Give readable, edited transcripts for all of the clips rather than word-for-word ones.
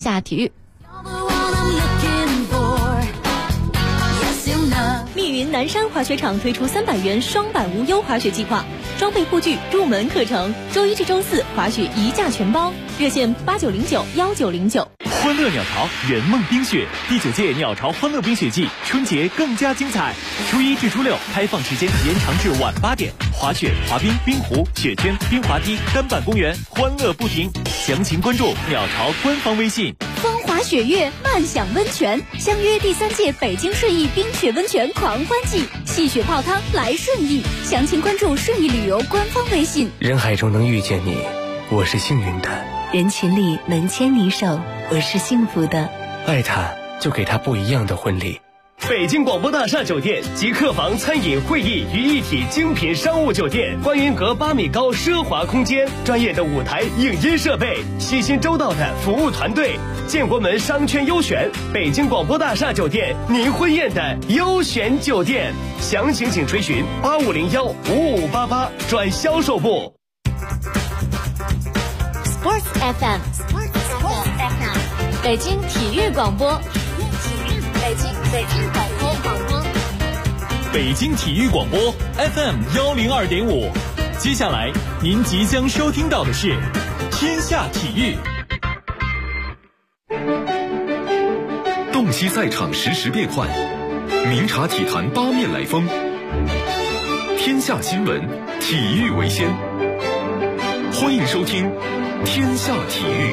下体育。密云南山滑雪场推出300元双板无忧滑雪计划，装备护具、入门课程，周一至周四滑雪一价全包，热线89091909。 欢乐鸟巢圆梦冰雪第9届鸟巢欢乐冰雪季，春节更加精彩。初一至初六开放时间延长至晚8点，滑雪、滑冰、冰壶、雪圈、冰滑梯、单板公园，欢乐不停。详情关注鸟巢官方微信。 风华雪月，漫享温泉，相约第3届北京顺义冰雪温泉狂欢季，戏雪泡汤来顺义。详情关注顺义旅游官方微信。 人海中能遇见你，我是幸运的； 人群里能牵你手，我是幸福的。 爱他，就给他不一样的婚礼。 北京广播大厦酒店集客房、餐饮、会议于一体精品商务酒店，观云阁8米高奢华空间，专业的舞台影音设备，细心周到的服务团队，建国门商圈优选，北京广播大厦酒店您婚宴的优选酒店。详情请垂询85015588转销售部。 Sports FM， 北京体育广播， 北京体育广播 FM102.5。接下来您即将收听到的是天下体育。 洞悉赛场实时变幻，明察体坛八面来风。天下新闻，体育为先。欢迎收听天下体育。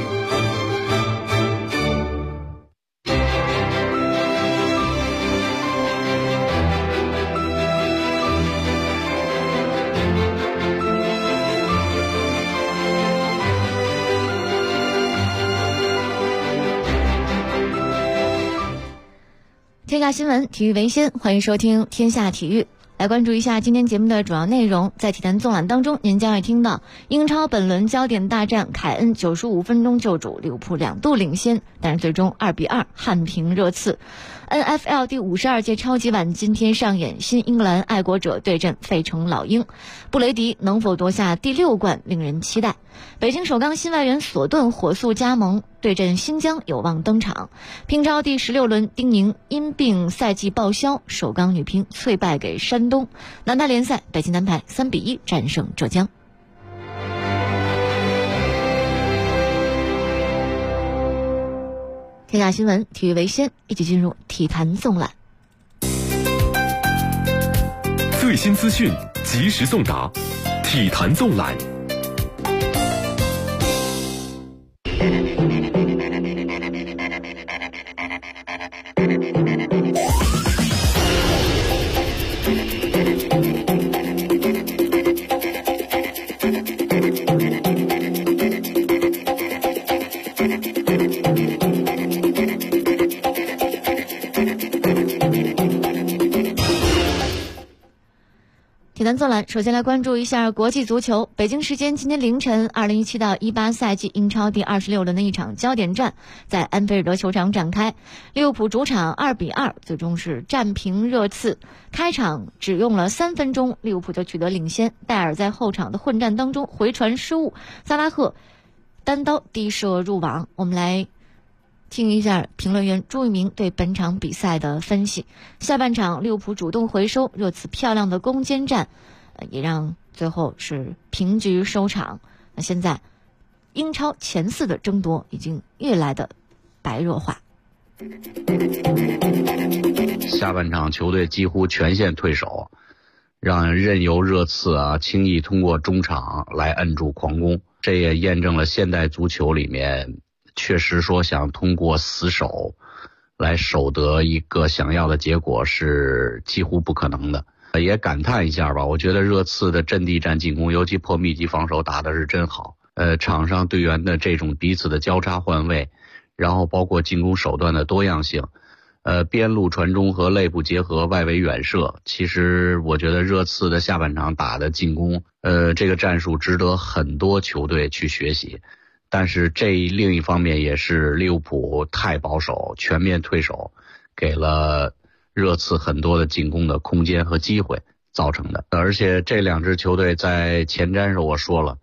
天下新闻，体育为先，欢迎收听天下体育。来关注一下今天节目的主要内容。在体坛纵览当中，您将会听到英超本轮焦点大战，凯恩95分钟救主，利物浦2度领先，但是最终2-2憾平热刺。NFL 第52届超级碗今天上演，新英格兰爱国者对阵费城老鹰，布雷迪能否夺下第6冠令人期待。北京首钢新外援索顿火速加盟，对阵新疆有望登场。乒超第16轮，丁宁因病赛季报销，首钢女乒脆败给山东。男单联赛，北京男排3-1战胜浙江。天下新闻，体育为先，一起进入体坛纵览。 最新资讯，及时送达，体坛纵览。 体坛纵览，首先来关注一下国际足球。北京时间今天凌晨，2017到18赛季英超第26轮的一场焦点战在安菲尔德球场展开。利物浦主场2-2，最终是战平热刺。开场只用了3分钟，利物浦就取得领先。戴尔在后场的混战当中回传失误，萨拉赫单刀低射入网。我们来听一下评论员朱一鸣对本场比赛的分析。下半场利物浦主动回收，热刺漂亮的攻坚战也让最后是平局收场。那现在英超前4的争夺已经越来的白热化。 下半场球队几乎全线退守，让任由热刺轻易通过中场来摁住狂攻。这也验证了现代足球里面确实说想通过死守来守得一个想要的结果是几乎不可能的。也感叹一下吧，我觉得热刺的阵地战进攻，尤其破密集防守打的是真好。场上队员的这种彼此的交叉换位，然后包括进攻手段的多样性，边路传中和内部结合、外围远射，其实我觉得热刺的下半场打的进攻，这个战术值得很多球队去学习。但是这另一方面也是利物浦太保守，全面退守，给了热刺很多的进攻的空间和机会造成的。而且这2支球队在前瞻时我说了，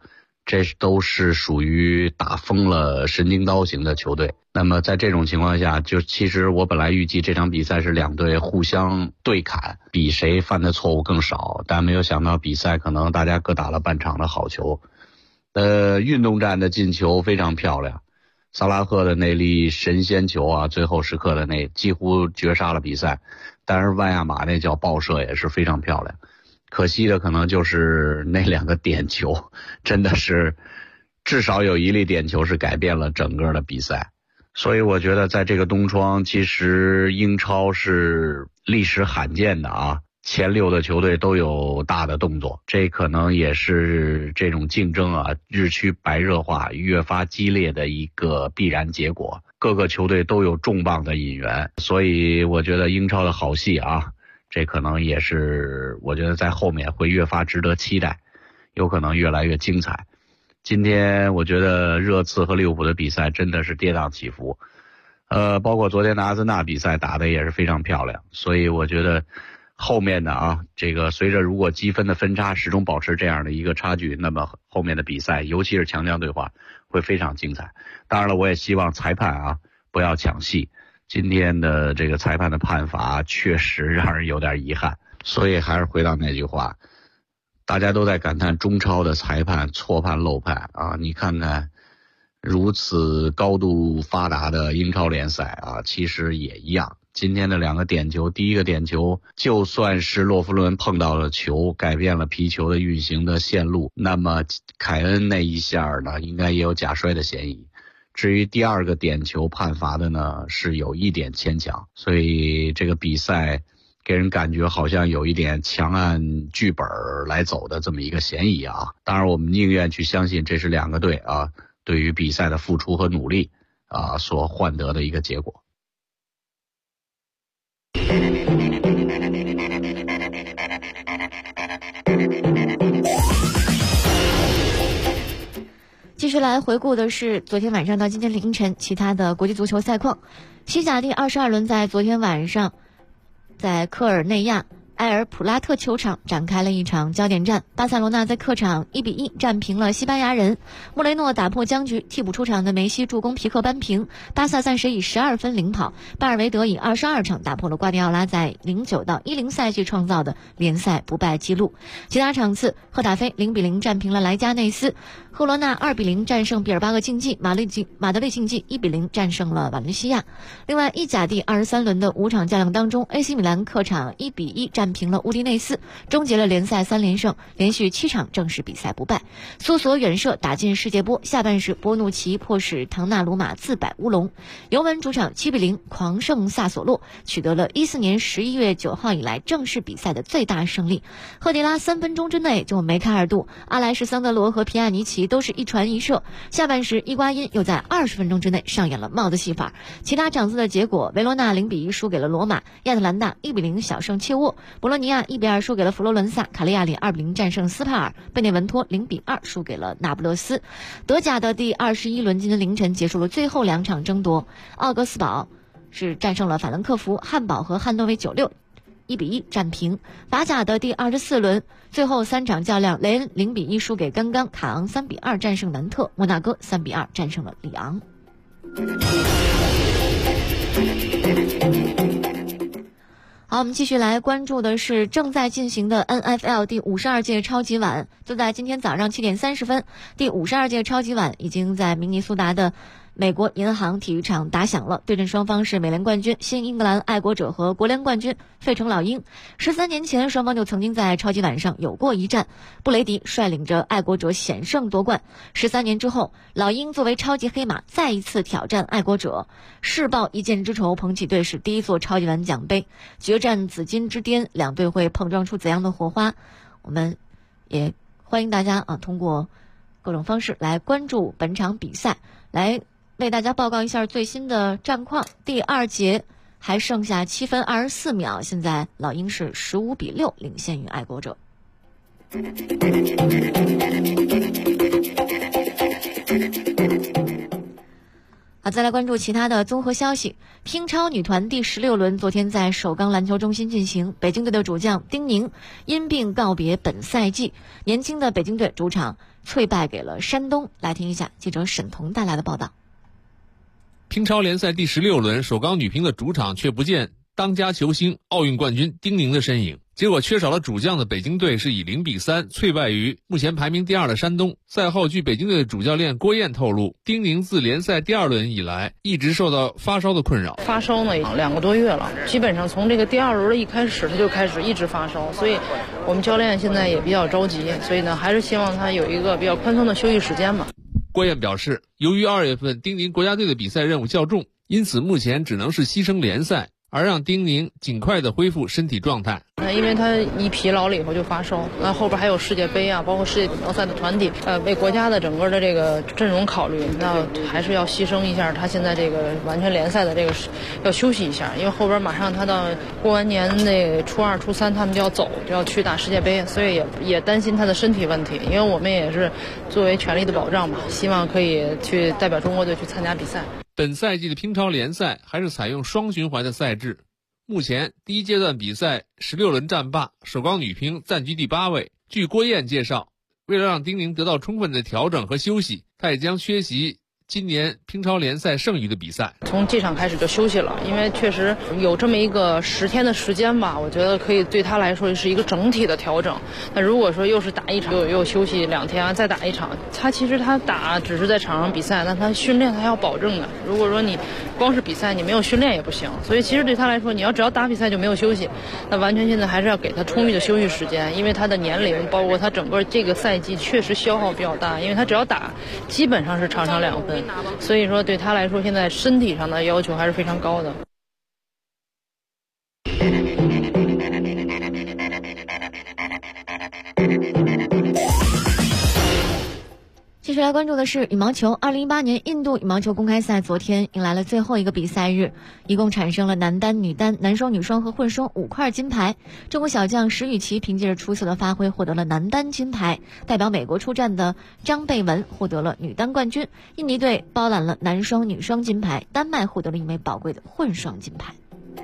这都是属于打疯了神经刀型的球队。那么在这种情况下，就其实我本来预计这场比赛是两队互相对砍，比谁犯的错误更少，但没有想到比赛可能大家各打了半场的好球。运动战的进球非常漂亮，萨拉赫的那粒神仙球啊，最后时刻的那几乎绝杀了比赛。但是万亚马那脚爆射也是非常漂亮，可惜的可能就是那两个点球，真的是至少有一粒点球是改变了整个的比赛。所以我觉得在这个冬窗，其实英超是历史罕见的啊，前6的球队都有大的动作，这可能也是这种竞争啊日趋白热化越发激烈的一个必然结果，各个球队都有重磅的引援，所以我觉得英超的好戏啊，这可能也是我觉得在后面会越发值得期待，有可能越来越精彩。今天我觉得热刺和利物浦的比赛真的是跌宕起伏，包括昨天的阿森纳比赛打得也是非常漂亮，所以我觉得后面的啊，这个随着如果积分的分差始终保持这样的一个差距，那么后面的比赛尤其是强强对话会非常精彩。当然了，我也希望裁判啊不要抢戏，今天的这个裁判的判罚确实让人有点遗憾，所以还是回到那句话，大家都在感叹中超的裁判错判漏判啊！你看看如此高度发达的英超联赛啊，其实也一样。今天的两个点球，第一个点球就算是洛夫伦碰到了球，改变了皮球的运行的线路，那么凯恩那一下呢，应该也有假摔的嫌疑。至于第二个点球判罚的呢，是有一点牵强，所以这个比赛给人感觉好像有一点强按剧本来走的这么一个嫌疑啊。当然我们宁愿去相信这是两个队啊对于比赛的付出和努力啊所换得的一个结果。 继续来回顾的是昨天晚上到今天凌晨其他的国际足球赛况。西甲第22轮在昨天晚上在科尔内亚埃尔普拉特球场展开了一场焦点战，巴塞罗那在客场1-1战平了西班牙人，穆雷诺打破僵局，替补出场的梅西助攻皮克扳平，巴萨暂时以12分领跑，巴尔维德以22场打破了瓜迪奥拉在09到10赛季创造的联赛不败纪录。其他场次，赫塔菲0-0战平了莱加内斯，赫罗纳2-0战胜毕尔巴鄂竞技，马德里竞技1-0战胜了瓦伦西亚。另外，意甲第23轮的5场较量当中，AC 米兰客场1-1战平了乌迪内斯，终结了联赛3连胜，连续7场正式比赛不败。苏索远射打进世界波，下半时波努奇迫使唐纳鲁马自摆乌龙。尤文主场7-0狂胜萨索洛，取得了14年11月9号以来正式比赛的最大胜利。赫迪拉3分钟之内就梅开二度，阿莱什桑德罗和皮亚尼奇都是一传一射。下半时伊瓜因又在20分钟之内上演了帽子戏法。其他场次的结果，维罗纳0-1输给了罗马，亚特兰大1-0小胜切沃，博洛尼亚1-2输给了佛罗伦萨，卡利亚里2-0战胜斯帕尔，贝内文托0-2输给了那不勒斯。德甲的第21轮今天凌晨结束了最后2场争夺，奥格斯堡是战胜了法兰克福，汉堡和汉诺威96-1-1战平。法甲的第24轮最后3场较量，雷恩0-1输给甘刚，卡昂3-2战胜南特，摩纳哥3-2战胜了里昂。好，我们继续来关注的是正在进行的 NFL 第52届超级碗。就在今天早上7点30分，第52届超级碗已经在明尼苏达的美国银行体育场打响了，对阵双方是美联冠军新英格兰爱国者和国联冠军费城老鹰。13年前，双方就曾经在超级碗上有过一战，布雷迪率领着爱国者险胜夺冠。13年之后，老鹰作为超级黑马再一次挑战爱国者，誓报一箭之仇，捧起队史第1座超级碗奖杯。决战紫金之巅，两队会碰撞出怎样的火花？我们也欢迎大家通过各种方式来关注本场比赛，来为大家报告一下最新的战况。第2节还剩下7分24秒，现在老鹰是15-6领先于爱国者。好，再来关注其他的综合消息。乒超女团第16轮昨天在首钢篮球中心进行，北京队的主将丁宁因病告别本赛季。年轻的北京队主场脆败给了山东。来听一下记者沈彤带来的报道。 乒超联赛第16轮，首钢女乒的主场却不见当家球星奥运冠军丁宁的身影，结果缺少了主将的北京队是以0-3脆败于目前排名第2的山东。赛后，据北京队的主教练郭燕透露，丁宁自联赛第2轮以来一直受到发烧的困扰。 发烧呢2个多月了，基本上从这个第2轮一开始他就开始一直发烧，所以我们教练现在也比较着急，所以呢还是希望他有一个比较宽松的休息时间吧。 郭燕表示，由于2月份丁宁国家队的比赛任务较重，因此目前只能是牺牲联赛，而让丁宁尽快的恢复身体状态。 因为他一疲劳了以后就发烧，那后边还有世界杯啊，包括世界锦标赛的团体，为国家的整个的这个阵容考虑，那还是要牺牲一下他现在这个完全联赛的这个要休息一下，因为后边马上他到过完年那初2、初3他们就要走，就要去打世界杯，所以也担心他的身体问题，因为我们也是作为全力的保障嘛，希望可以去代表中国队去参加比赛。 本赛季的乒超联赛还是采用双循环的赛制，目前第一阶段比赛16轮战罢，首钢女乒暂居第8位。据郭燕介绍，为了让丁宁得到充分的调整和休息，她也将缺席今年乒超联赛剩余的比赛。 从这场开始就休息了，因为确实有这么一个10天的时间吧，我觉得可以对他来说是一个整体的调整。那如果说又是打一场又休息2天啊，再打一场，他其实他打只是在场上比赛，那他训练他要保证的。如果说你光是比赛你没有训练也不行，所以其实对他来说，只要打比赛就没有休息，那完全现在还是要给他充裕的休息时间，因为他的年龄包括他整个这个赛季确实消耗比较大，因为他只要打基本上是场2分，所以说对他来说现在身体上的要求还是非常高的。 继续来关注的是羽毛球。2018年印度羽毛球公开赛昨天迎来了最后一个比赛日，一共产生了男单、女单、男双、女双和混双5块金牌。中国小将石宇奇凭借着出色的发挥获得了男单金牌，代表美国出战的张贝文获得了女单冠军。印尼队包揽了男双、女双金牌，丹麦获得了一枚宝贵的混双金牌。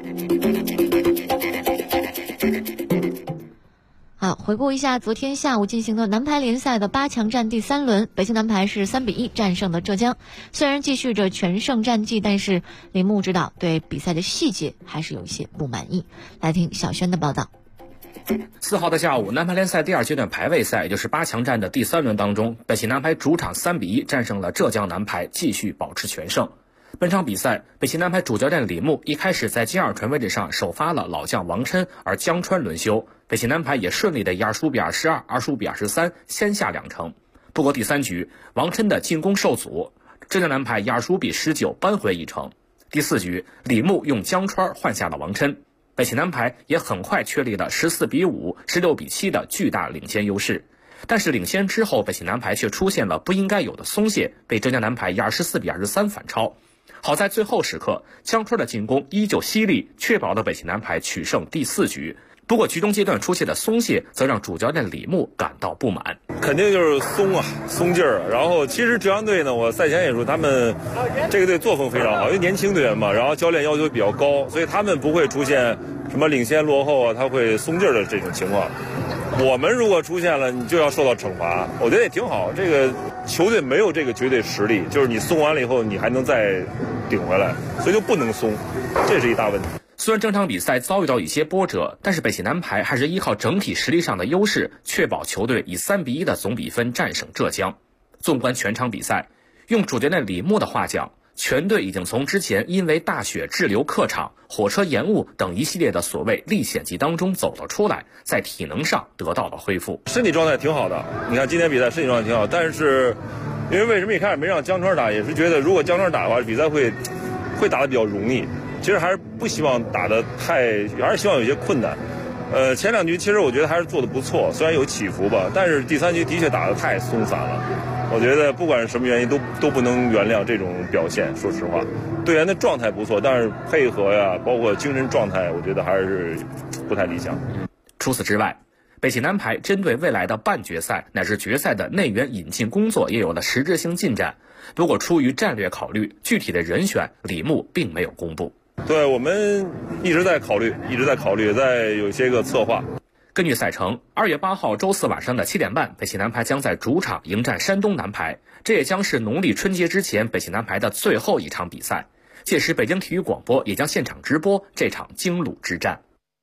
好，回顾一下昨天下午进行的男排联赛的8强战第3轮，北京男排是3-1战胜了浙江。虽然继续着全胜战绩，但是铃木指导对比赛的细节还是有一些不满意。来听小轩的报道。 4号的下午，男排联赛第2阶段排位赛，也就是8强战的第3轮当中，北齐男排主场3-1战胜了浙江男排，继续保持全胜。本场比赛，北齐男排主教练李牧一开始在金2传位置上首发了老将王琛，而江川轮休，北齐男排也顺利的以25比22、25比23先下2城。不过第3局，王琛的进攻受阻，浙江男排以25比19扳回1城。第4局，李牧用江川换下了王琛，北齐男排也很快确立了14比5、16比7的巨大领先优势。但是领先之后，北齐男排却出现了不应该有的松懈，被浙江男排以24比23反超。好在最后时刻，江川的进攻依旧犀利，确保了北齐男排取胜第4局。不过局中阶段出现的松懈，则让主教练李牧感到不满。 肯定就是松劲儿。然后其实浙江队呢，我赛前也说他们这个队作风非常好，因为年轻队员嘛，然后教练要求比较高，所以他们不会出现什么领先落后啊，他会松劲儿的这种情况。我们如果出现了，你就要受到惩罚。我觉得也挺好，这个球队没有这个绝对实力，就是你松完了以后，你还能再顶回来，所以就不能松，这是一大问题。 虽然整场比赛遭遇到一些波折，但是北齐男排还是依靠整体实力上的优势，确保球队以3比1的总比分战胜浙江。纵观全场比赛，用主教练李牧的话讲，全队已经从之前因为大雪滞留客场、火车延误等一系列的所谓历险记当中走了出来，在体能上得到了恢复。 身体状态挺好的，你看今天比赛身体状态挺好，但是因为为什么一开始没让江川打，也是觉得如果江川打的话，比赛会打得比较容易。其实还是不希望打得还是希望有些困难。前2局其实我觉得还是做得不错，虽然有起伏吧，但是第3局的确打得太松散了。我觉得不管是什么原因都不能原谅这种表现。说实话，队员的状态不错，但是配合呀，包括精神状态，我觉得还是不太理想。 除此之外，北齐男排针对未来的半决赛乃至决赛的内援引进工作也有了实质性进展。不过出于战略考虑，具体的人选李牧并没有公布。 对，我们一直在考虑，在有些个策划。 根据赛程，2月8号周四晚上的7点半，北汽男排将在主场迎战山东男排，这也将是农历春节之前北汽男排的最后一场比赛。届时，北京体育广播也将现场直播这场京鲁之战。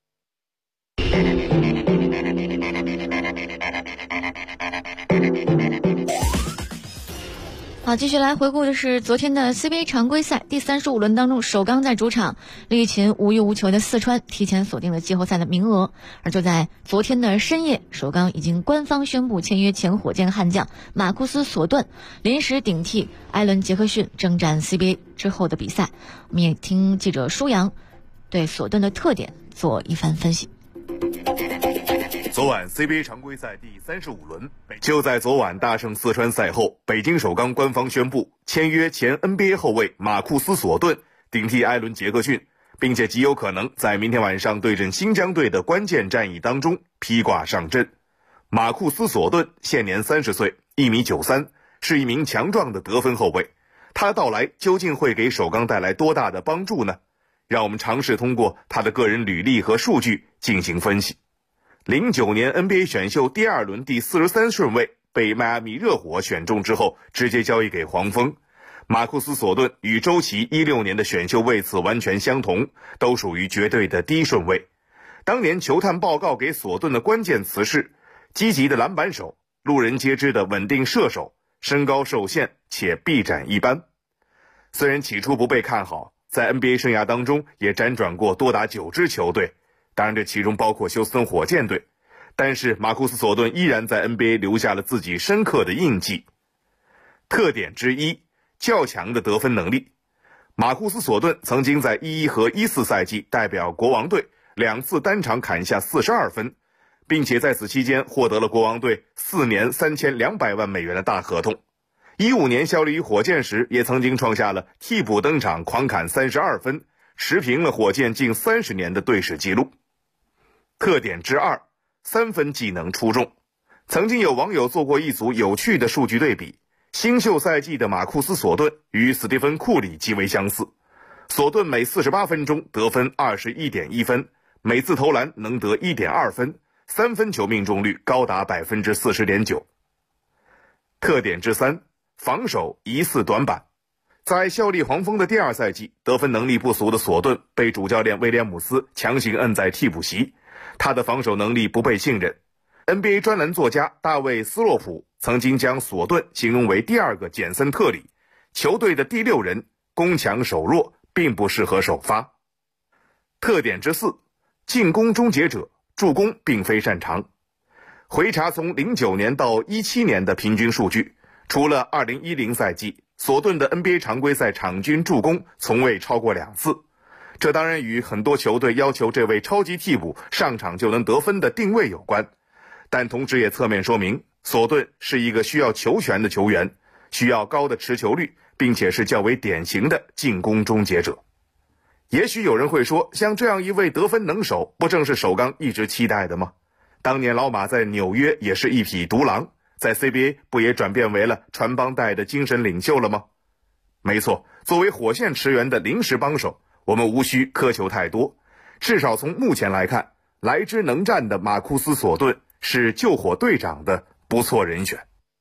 好，继续来回顾的是昨天的 CBA 常规赛第35轮当中，首钢在主场力擒无欲无求的四川，提前锁定了季后赛的名额。而就在昨天的深夜，首钢已经官方宣布签约前火箭悍将马库斯·索顿，临时顶替艾伦·杰克逊征战 CBA 之后的比赛。我们也听记者舒阳对索顿的特点做一番分析。 昨晚 CBA 常规赛第35轮，就在昨晚大胜四川赛后，北京首钢官方宣布签约前 NBA 后卫马库斯·索顿，顶替艾伦·杰克逊，并且极有可能在明天晚上对阵新疆队的关键战役当中披挂上阵。马库斯·索顿现年30岁，1.93米，是一名强壮的得分后卫。他的到来究竟会给首钢带来多大的帮助呢？让我们尝试通过他的个人履历和数据进行分析。09年 NBA 选秀第2轮第43顺位被迈阿密热火选中之后，直接交易给黄蜂。马库斯·索顿与周琦16年的选秀位次完全相同，都属于绝对的低顺位。当年球探报告给索顿的关键词是积极的篮板手，路人皆知的稳定射手，身高受限且臂展一般。虽然起初不被看好，在 NBA 生涯当中也辗转过多达9支球队，当然这其中包括休斯顿火箭队，但是马库斯·索顿依然在 NBA 留下了自己深刻的印记。特点之一，较强的得分能力。马库斯·索顿曾经在11和14赛季代表国王队2次单场砍下42分，并且在此期间获得了国王队4年3200万美元的大合同。15年效力于火箭时，也曾经创下了替补登场狂砍32分，持平了火箭近30年的队史纪录。特点之二，三分技能出众。曾经有网友做过一组有趣的数据对比，新秀赛季的马库斯·索顿与史蒂芬·库里极为相似。索顿每48分钟得分 21.1 分，每次投篮能得 1.2 分，三分球命中率高达 40.9%。特点之三，防守疑似短板。在效力黄蜂的第2赛季，得分能力不俗的索顿被主教练威廉姆斯强行摁在替补席，他的防守能力不被信任。NBA 专栏作家大卫·斯洛普曾经将索顿形容为第2个简森特里，球队的第6人，攻强守弱，并不适合首发。特点之四，进攻终结者，助攻并非擅长。回查从09年到17年的平均数据，除了2010赛季，索顿的 NBA 常规赛场均助攻从未超过2次。这当然与很多球队要求这位超级替补上场就能得分的定位有关，但同时也侧面说明索顿是一个需要球权的球员，需要高的持球率，并且是较为典型的进攻终结者。也许有人会说，像这样一位得分能手，不正是首钢一直期待的吗？当年老马在纽约也是一匹独狼，在 CBA 不也转变为了传帮带的精神领袖了吗？没错，作为火线驰援的临时帮手，我们无需苛求太多。至少从目前来看，来之能战的马库斯·索顿是救火队长的不错人选。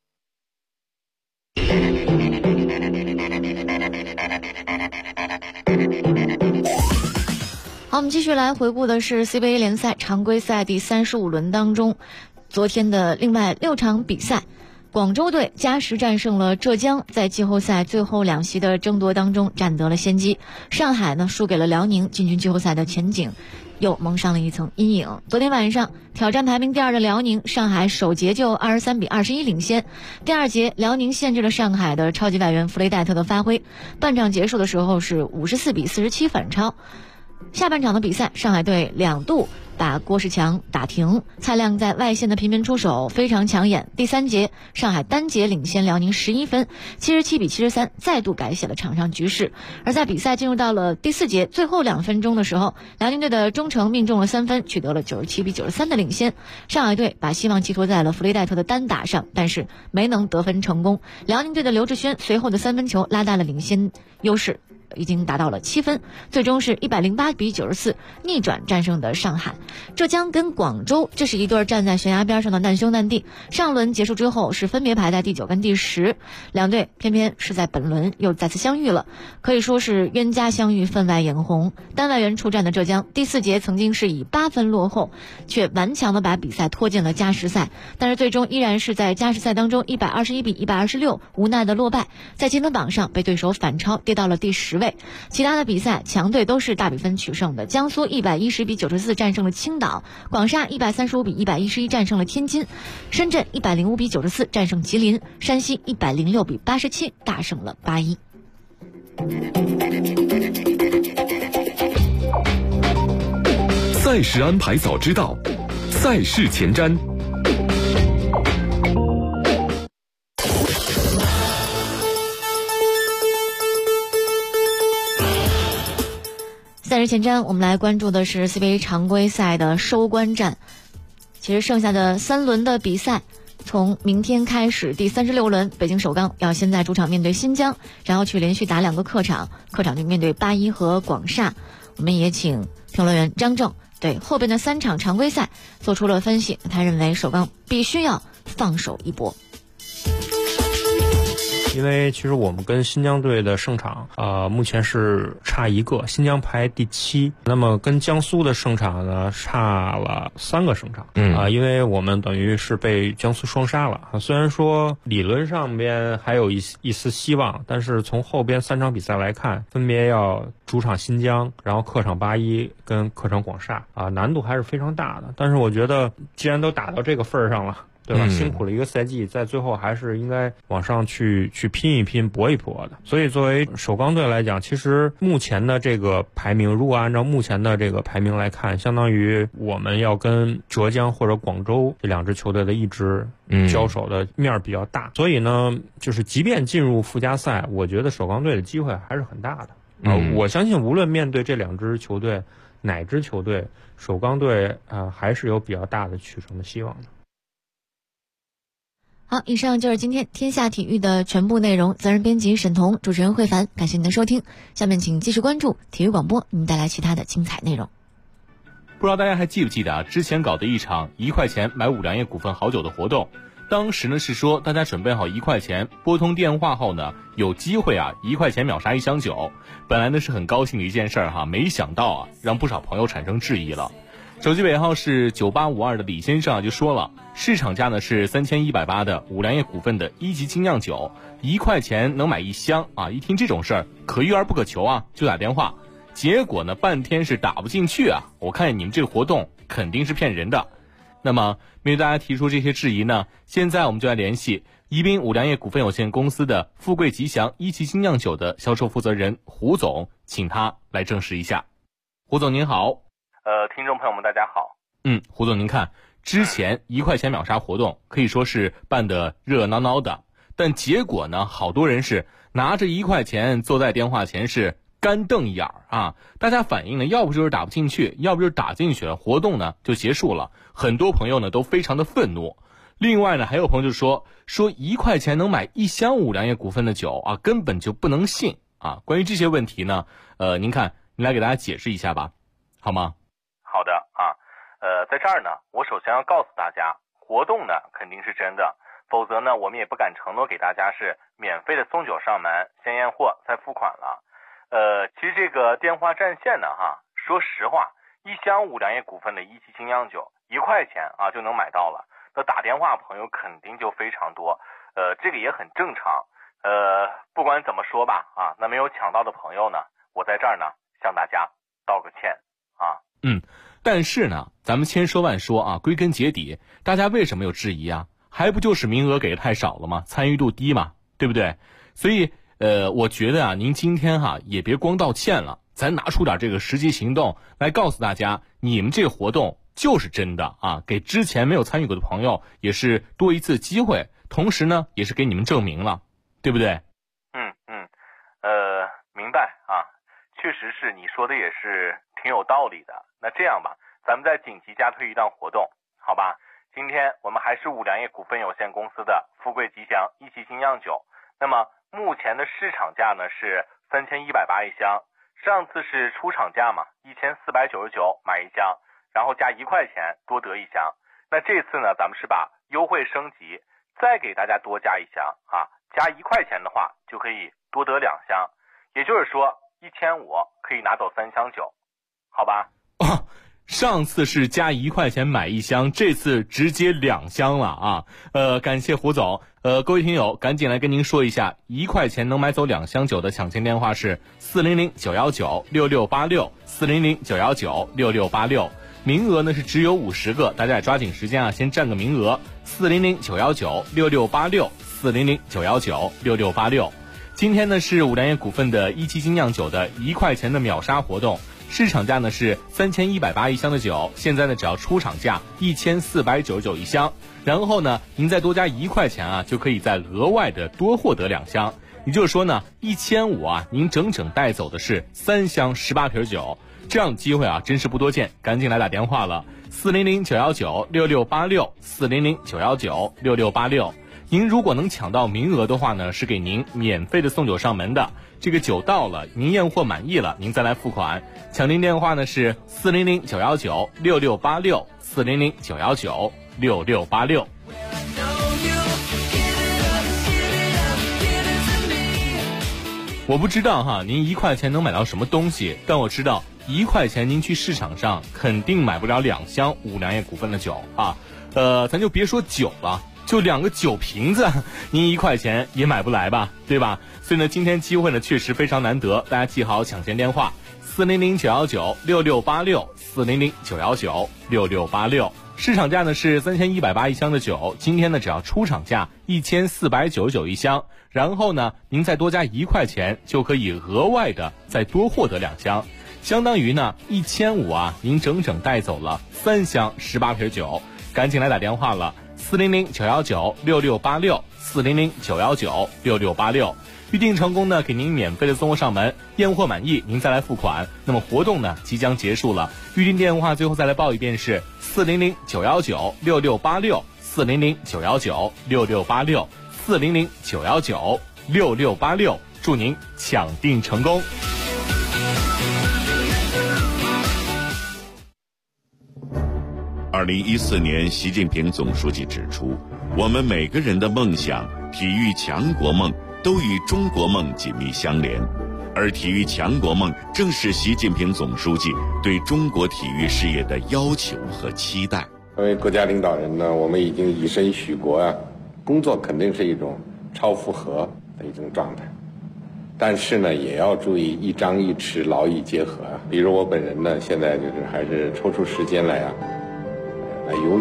好，我们继续来回顾的是 CBA 联赛常规赛第35轮当中昨天的另外6场比赛。广州队加时战胜了浙江，在季后赛最后2席的争夺当中占得了先机。上海呢输给了辽宁，进军季后赛的前景又蒙上了一层阴影。昨天晚上挑战排名第2的辽宁，上海首节就23-21领先。第2节辽宁限制了上海的超级外援弗雷戴特的发挥，半场结束的时候是54-47反超。下半场的比赛，上海队2度把郭士强打停，蔡亮在外线的频频出手非常抢眼。第3节上海单节领先辽宁11分，77-73再度改写了场上局势。而在比赛进入到了第4节最后2分钟的时候，辽宁队的钟诚命中了3分，取得了97-93的领先。上海队把希望寄托在了弗雷戴特的单打上，但是没能得分成功。辽宁队的刘志轩随后的3分球拉大了领先优势， 已经达到了7分，最终是108-94逆转战胜的上海。浙江跟广州，这是一对站在悬崖边上的难兄难弟，上轮结束之后是分别排在第9跟第10，两队偏偏是在本轮又再次相遇了，可以说是冤家相遇分外眼红。单外援出战的浙江，第4节曾经是以8分落后，却顽强地把比赛拖进了加时赛，但是最终依然是在加时赛当中121-126无奈的落败，在积分榜上被对手反超，跌到了第10位。其他的比赛强队都是大比分取胜的，江苏110-94战胜了青岛，广厦135-111战胜了天津，深圳105-94战胜吉林，山西106-87大胜了81。 赛事安排早知道，赛事前瞻。 赛事前瞻，我们来关注的是 CBA 常规赛的收官战。其实剩下的3轮的比赛，从明天开始，第36轮，北京首钢要先在主场面对新疆，然后去连续打2个客场，客场就面对81和广厦。我们也请评论员张正对后边的3场常规赛做出了分析，他认为首钢必须要放手一搏。 因为其实我们跟新疆队的胜场目前是差1个，新疆排第7，那么跟江苏的胜场呢差了3个胜场。因为我们等于是被江苏双杀了。虽然说理论上边还有一丝希望，但是从后边3场比赛来看，分别要主场新疆，然后客场81跟客场广厦难度还是非常大的。但是我觉得既然都打到这个份儿上了，对吧？辛苦了一个赛季，在最后还是应该往上去拼一拼、搏一搏的。所以作为首钢队来讲，其实目前的这个排名，如果按照目前的这个排名来看，相当于我们要跟浙江或者广州这2支球队的一支交手的面比较大。所以呢，就是即便进入附加赛，我觉得首钢队的机会还是很大的。我相信无论面对这2支球队，哪支球队，首钢队还是有比较大的取胜的希望的。 好，以上就是今天天下体育的全部内容。责任编辑沈彤，主持人慧凡，感谢您的收听。下面请继续关注体育广播，为您带来其他的精彩内容。 不知道大家还记不记得之前搞的一场1块钱买5粮液股份好酒的活动，当时呢是说大家准备好1块钱，拨通电话后呢有机会1块钱秒杀1箱酒。本来呢是很高兴的一件事儿没想到让不少朋友产生质疑了。手机尾号是9852的李先生就说了，市场价呢是3180的5粮液股份的1级精酿酒，1块钱能买1箱一听这种事儿可遇而不可求就打电话，结果呢半天是打不进去我看你们这个活动肯定是骗人的。那么面对大家提出这些质疑呢，现在我们就来联系宜宾5粮液股份有限公司的富贵吉祥1级精酿酒的销售负责人胡总，请他来证实一下。胡总您好。 听众朋友们大家好。 胡总您看，之前1块钱秒杀活动可以说是办得热热闹闹的，但结果呢，好多人是拿着1块钱坐在电话前是干瞪眼大家反映呢，要不就是打不进去，要不就是打进去了，活动呢就结束了。很多朋友呢都非常的愤怒。另外呢，还有朋友就说1块钱能买1箱5粮液股份的酒根本就不能信关于这些问题呢，您看，您来给大家解释一下吧，好吗？ 好的在这儿呢，我首先要告诉大家，活动呢肯定是真的，否则呢我们也不敢承诺给大家是免费的送酒上门，先验货再付款了。其实这个电话占线呢说实话，1箱5粮液股份的1级精酿酒1块钱就能买到了，那打电话朋友肯定就非常多，这个也很正常。不管怎么说吧那没有抢到的朋友呢，我在这儿呢向大家道个歉但是呢，咱们千说万说归根结底，大家为什么有质疑还不就是名额给的太少了吗？参与度低嘛，对不对？所以我觉得您今天也别光道歉了，咱拿出点这个实际行动来告诉大家，你们这个活动就是真的给之前没有参与过的朋友也是多一次机会，同时呢也是给你们证明了，对不对？ 明白确实是你说的也是挺有道理的。那这样吧，咱们再紧急加推一档活动，好吧？今天我们还是5粮液股份有限公司的富贵吉祥1级精酿酒，那么目前的市场价呢是 3180一箱。上次是出厂价嘛，1499买一箱，然后加1块钱多得一箱。那这次呢，咱们是把优惠升级，再给大家多加一箱啊，加1块钱的话就可以多得2箱，也就是说1500可以拿走3箱酒，好吧？ 哦，上次是加1块钱买一箱，这次直接2箱了啊！感谢胡总。各位听友，赶紧来跟您说一下，1块钱能买走2箱酒的抢签电话是400-919-6686，400-919-6686。名额呢是只有50个，大家也抓紧时间啊，先占个名额。400-919-6686，400-919-6686。今天呢是五粮液股份的一期精酿酒的1块钱的秒杀活动，市场价呢是3180一箱的酒，现在呢只要出厂价1499一箱，然后呢您再多加1块钱啊，就可以再额外的多获得2箱，也就是说呢1500啊，您整整带走的是3箱18瓶酒。这样的机会啊，真是不多见，赶紧来打电话了，400-919-6686，400-919-6686。您如果能抢到名额的话呢，是给您免费的送酒上门的。这个酒到了，您验货满意了，您再来付款。抢订电话呢是400-919-6686，400-919-6686。我不知道哈，您1块钱能买到什么东西，但我知道1块钱您去市场上肯定买不了2箱五粮液股份的酒啊。咱就别说酒了，就2个酒瓶子，您1块钱也买不来吧，对吧？所以呢，今天机会呢确实非常难得，大家记好抢先电话：400-919-6686，400-919-6686。市场价呢是3180一箱的酒，今天呢只要出厂价1499一箱，然后呢您再多加1块钱，就可以额外的再多获得2箱，相当于呢1500啊，您整整带走了3箱18瓶酒。赶紧来打电话了，400-919-6686，400-919-6686。预定成功呢，给您免费的送货上门，验货满意您再来付款。那么活动呢即将结束了，预定电话最后再来报一遍是400-919-6686，400-919-6686，400-919-6686。祝您抢订成功。 2014年，习近平总书记指出，我们每个人的梦想、体育强国梦都与中国梦紧密相连，而体育强国梦正是习近平总书记对中国体育事业的要求和期待。 作为国家领导人呢，我们已经以身许国啊，工作肯定是一种超负荷的一种状态，但是呢，也要注意一张一弛，劳逸结合啊。比如我本人呢，现在就是还是抽出时间来游泳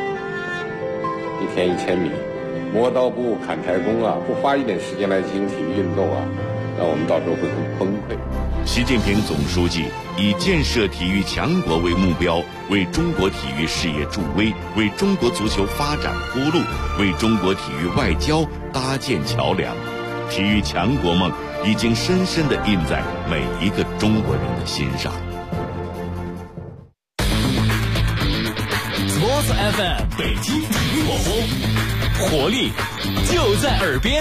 ，1天1000米，磨刀不误砍柴工啊，不花一点时间来进行体育运动啊，那我们到时候会很崩溃。 习近平总书记以建设体育强国为目标，为中国体育事业助威，为中国足球发展铺路，为中国体育外交搭建桥梁。体育强国梦已经深深地印在每一个中国人的心上。 Sports FM 北京体育广播，活力就在耳边。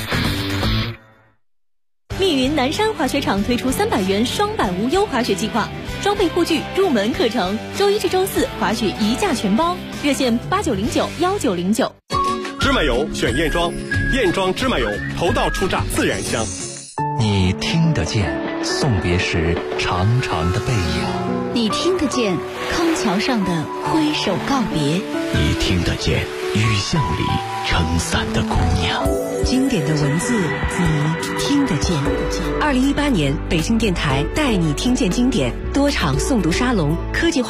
密云南山滑雪场推出300元双板无忧滑雪计划，装备护具入门课程，周1至周4滑雪1价全包，热线89091909。 芝麻油选燕庄，燕庄芝麻油头道初榨自然香。 你听得见送别时长长的背影， 你听得见康桥上的挥手告别， 你听得见雨巷里撑伞的姑娘。 经典的文字你听得见。2018年北京电台带你听见经典多场诵读沙龙，科技化